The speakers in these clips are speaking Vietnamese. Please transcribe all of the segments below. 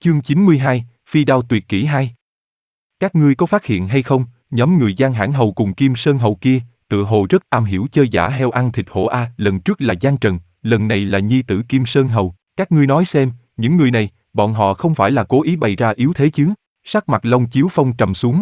Chương 92, Phi đao tuyệt kỹ 2. Các ngươi có phát hiện hay không, nhóm người Giang Hãn Hầu cùng Kim Sơn Hầu kia, tựa hồ rất am hiểu chơi giả heo ăn thịt hổ a, lần trước là Giang Trần, lần này là nhi tử Kim Sơn Hầu, các ngươi nói xem, những người này, bọn họ không phải là cố ý bày ra yếu thế chứ? Sắc mặt Long Chiếu Phong trầm xuống.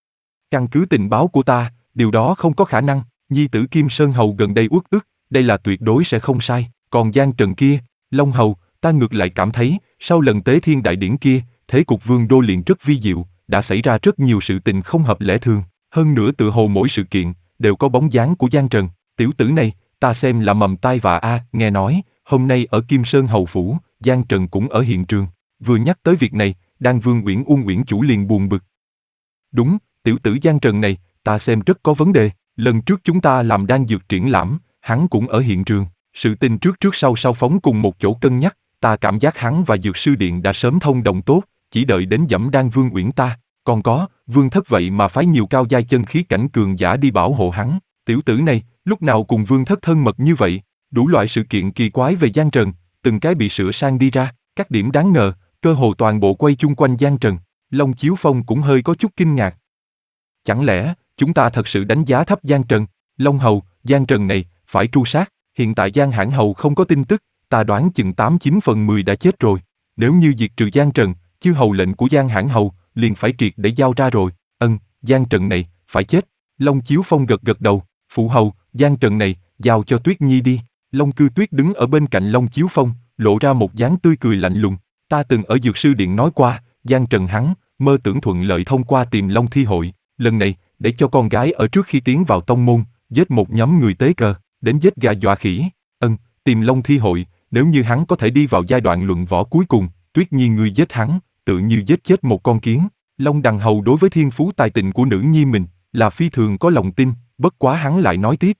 Căn cứ tình báo của ta, điều đó không có khả năng, nhi tử Kim Sơn Hầu gần đây uất ức, đây là tuyệt đối sẽ không sai, còn Giang Trần kia, Long Hầu, ta ngược lại cảm thấy, sau lần tế thiên đại điển kia, thế cục Vương đô liền rất vi diệu, đã xảy ra rất nhiều sự tình không hợp lẽ thường, hơn nữa tựa hồ mỗi sự kiện, đều có bóng dáng của Giang Trần, tiểu tử này, ta xem là mầm tai vạ a, nghe nói, hôm nay ở Kim Sơn Hầu Phủ, Giang Trần cũng ở hiện trường, vừa nhắc tới việc này, Đan Vương Uyển Uông Uyển Chủ liền buồn bực. Đúng, tiểu tử Giang Trần này, ta xem rất có vấn đề, lần trước chúng ta làm đan dược triển lãm, hắn cũng ở hiện trường, sự tình trước trước sau sau phóng cùng một chỗ cân nhắc, ta cảm giác hắn và Dược Sư Điện đã sớm thông đồng tốt, chỉ đợi đến dẫm Đan Vương Uyển ta, còn có, Vương Thất vậy mà phái nhiều cao giai chân khí cảnh cường giả đi bảo hộ hắn, tiểu tử này, lúc nào cùng Vương Thất thân mật như vậy, đủ loại sự kiện kỳ quái về Giang Trần, từng cái bị sửa sang đi ra, các điểm đáng ngờ, cơ hồ toàn bộ quay chung quanh Giang Trần, Long Chiếu Phong cũng hơi có chút kinh ngạc. Chẳng lẽ, chúng ta thật sự đánh giá thấp Giang Trần, Long Hầu, Giang Trần này, phải tru sát, hiện tại Giang Hãn Hầu không có tin tức, ta đoán chừng 89/10 đã chết rồi, nếu như diệt trừ Giang Trần, chư hầu lệnh của Giang Hãn Hầu, liền phải triệt để giao ra rồi, Giang Trần này, phải chết, Long Chiếu Phong gật gật đầu, phụ hầu, Giang Trần này, giao cho Tuyết Nhi đi, Long Cư Tuyết đứng ở bên cạnh Long Chiếu Phong, lộ ra một dáng tươi cười lạnh lùng, ta từng ở Dược Sư Điện nói qua, Giang Trần hắn, mơ tưởng thuận lợi thông qua tìm Long Thi Hội, lần này, để cho con gái ở trước khi tiến vào tông môn, giết một nhóm người tế cờ, đến giết gà dọa khỉ, tìm Long Thi Hội, nếu như hắn có thể đi vào giai đoạn luận võ cuối cùng, Tuyết Nhi ngươi giết hắn, tự như giết chết một con kiến. Long Đằng Hầu đối với thiên phú tài tình của nữ nhi mình, là phi thường có lòng tin, bất quá hắn lại nói tiếp.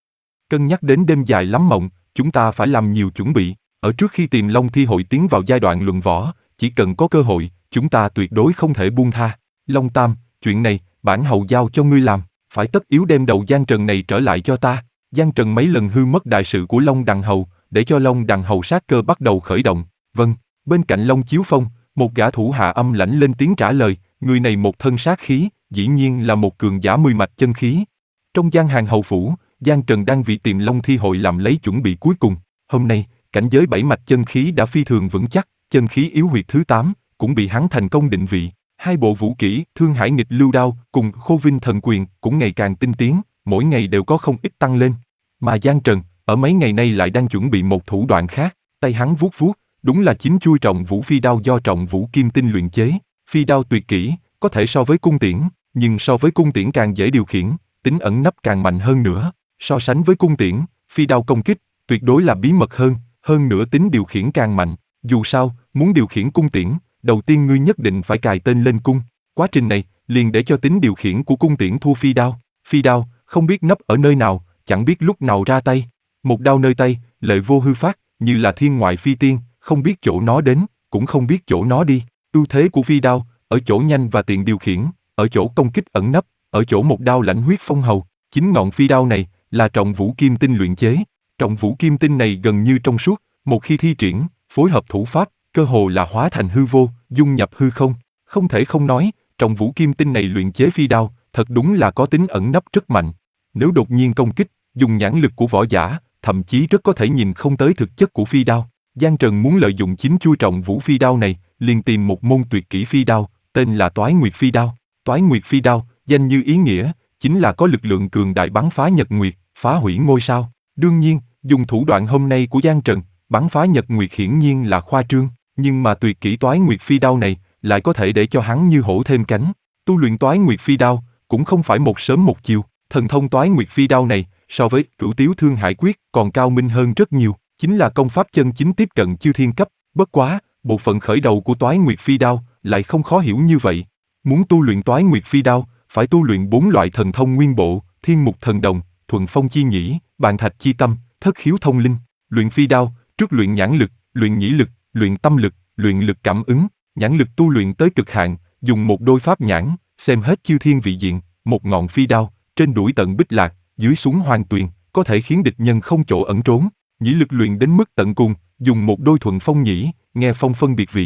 Cân nhắc đến đêm dài lắm mộng, chúng ta phải làm nhiều chuẩn bị, ở trước khi tìm Long Thi Hội tiến vào giai đoạn luận võ, chỉ cần có cơ hội, chúng ta tuyệt đối không thể buông tha. Long Tam, chuyện này, bản hầu giao cho ngươi làm, phải tất yếu đem đầu Giang Trần này trở lại cho ta. Giang Trần mấy lần hư mất đại sự của Long Đằng Hầu, để cho Long Đằng Hầu sát cơ bắt đầu khởi động. Vâng, bên cạnh Long Chiếu Phong, một gã thủ hạ âm lãnh lên tiếng trả lời, người này một thân sát khí, dĩ nhiên là một cường giả 10 mạch chân khí. Trong Giang Hàng Hầu Phủ, Giang Trần đang vì tìm Long Thi Hội làm lấy chuẩn bị cuối cùng. Hôm nay, cảnh giới 7 mạch chân khí đã phi thường vững chắc, chân khí yếu huyệt thứ 8, cũng bị hắn thành công định vị. Hai bộ vũ kỹ, Thương Hải Nghịch Lưu Đao cùng Khô Vinh Thần Quyền cũng ngày càng tinh tiến, mỗi ngày đều có không ít tăng lên. Mà Giang Trần, ở mấy ngày nay lại đang chuẩn bị một thủ đoạn khác, tay hắn vuốt vuốt, đúng là chính chui Trọng Vũ Phi đao do Trọng Vũ Kim Tinh luyện chế. Phi đao tuyệt kỹ, có thể so với cung tiễn, nhưng so với cung tiễn càng dễ điều khiển, tính ẩn nấp càng mạnh hơn nữa. So sánh với cung tiễn, phi đao công kích, tuyệt đối là bí mật hơn nữa tính điều khiển càng mạnh. Dù sao, muốn điều khiển cung tiễn, đầu tiên ngươi nhất định phải cài tên lên cung. Quá trình này, liền để cho tính điều khiển của cung tiễn thua phi đao. Phi đao, không biết nấp ở nơi nào, chẳng biết lúc nào ra tay. Một đao nơi tay, lệ vô hư phát, như là thiên ngoại phi tiên, không biết chỗ nó đến, cũng không biết chỗ nó đi. Ưu thế của phi đao, ở chỗ nhanh và tiện điều khiển, ở chỗ công kích ẩn nấp, ở chỗ một đao lãnh huyết phong hầu. Chính ngọn phi đao này, là Trọng Vũ Kim Tinh luyện chế. Trọng Vũ Kim Tinh này gần như trong suốt, một khi thi triển, phối hợp thủ pháp, cơ hồ là hóa thành hư vô, dung nhập hư không. Không thể không nói, Trọng Vũ Kim Tinh này luyện chế phi đao, thật đúng là có tính ẩn nấp rất mạnh. Nếu đột nhiên công kích, dùng nhãn lực của võ giả, thậm chí rất có thể nhìn không tới thực chất của phi đao. Giang Trần muốn lợi dụng chính chui Trọng Vũ phi đao này, liền tìm một môn tuyệt kỹ phi đao, tên là Toái Nguyệt phi đao. Toái Nguyệt phi đao, danh như ý nghĩa, chính là có lực lượng cường đại bắn phá nhật nguyệt, phá hủy ngôi sao. Đương nhiên, dùng thủ đoạn hôm nay của Giang Trần, bắn phá nhật nguyệt hiển nhiên là khoa trương, nhưng mà tuyệt kỹ Toái Nguyệt phi đao này, lại có thể để cho hắn như hổ thêm cánh. Tu luyện Toái Nguyệt phi đao, cũng không phải một sớm một chiều, thần thông Toái Nguyệt phi đao này, so với Cửu Tiếu Thương Hải Quyết còn cao minh hơn rất nhiều, chính là công pháp chân chính tiếp cận chư thiên cấp. Bất quá, bộ phận khởi đầu của Toái Nguyệt phi đao lại không khó hiểu như vậy. Muốn tu luyện Toái Nguyệt phi đao, phải tu luyện 4 loại thần thông nguyên bộ, Thiên Mục Thần Đồng, Thuận Phong Chi Nhĩ, Bàn Thạch Chi Tâm, Thất Khiếu Thông Linh. Luyện phi đao, trước luyện nhãn lực, luyện nhĩ lực, luyện tâm lực, luyện lực cảm ứng. Nhãn lực tu luyện tới cực hạn, dùng một đôi pháp nhãn, xem hết chư thiên vị diện. Một ngọn phi đao, trên đuổi tận bích lạc, dưới xuống hoàng tuyền, có thể khiến địch nhân không chỗ ẩn trốn. Nhĩ lực luyện đến mức tận cùng, dùng một đôi Thuận Phong Nhĩ, nghe phong phân biệt vị.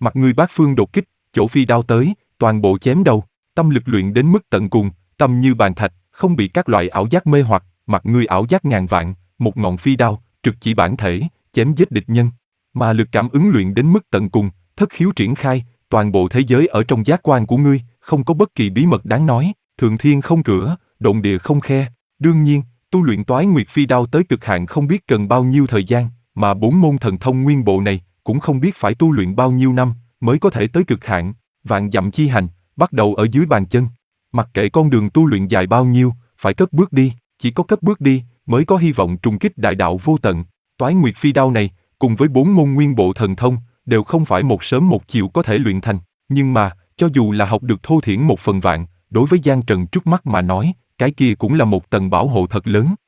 Mặt ngươi bát phương đột kích, chỗ phi đao tới, toàn bộ chém đầu, tâm lực luyện đến mức tận cùng, tâm như bàn thạch, không bị các loại ảo giác mê hoặc, mặt ngươi ảo giác ngàn vạn, một ngọn phi đao, trực chỉ bản thể, chém giết địch nhân. Mà lực cảm ứng luyện đến mức tận cùng, thất khiếu triển khai, toàn bộ thế giới ở trong giác quan của ngươi, không có bất kỳ bí mật đáng nói, thượng thiên không cửa, động địa không khe. Đương nhiên, tu luyện Toái Nguyệt Phi Đao tới cực hạn không biết cần bao nhiêu thời gian, mà 4 môn thần thông nguyên bộ này cũng không biết phải tu luyện bao nhiêu năm mới có thể tới cực hạn. Vạn dặm chi hành, bắt đầu ở dưới bàn chân. Mặc kệ con đường tu luyện dài bao nhiêu, phải cất bước đi, chỉ có cất bước đi mới có hy vọng trùng kích đại đạo vô tận. Toái Nguyệt Phi Đao này, cùng với 4 môn nguyên bộ thần thông, đều không phải một sớm một chiều có thể luyện thành, nhưng mà, cho dù là học được thô thiển 1/1000, đối với Giang Trần trước mắt mà nói, cái kia cũng là một tầng bảo hộ thật lớn.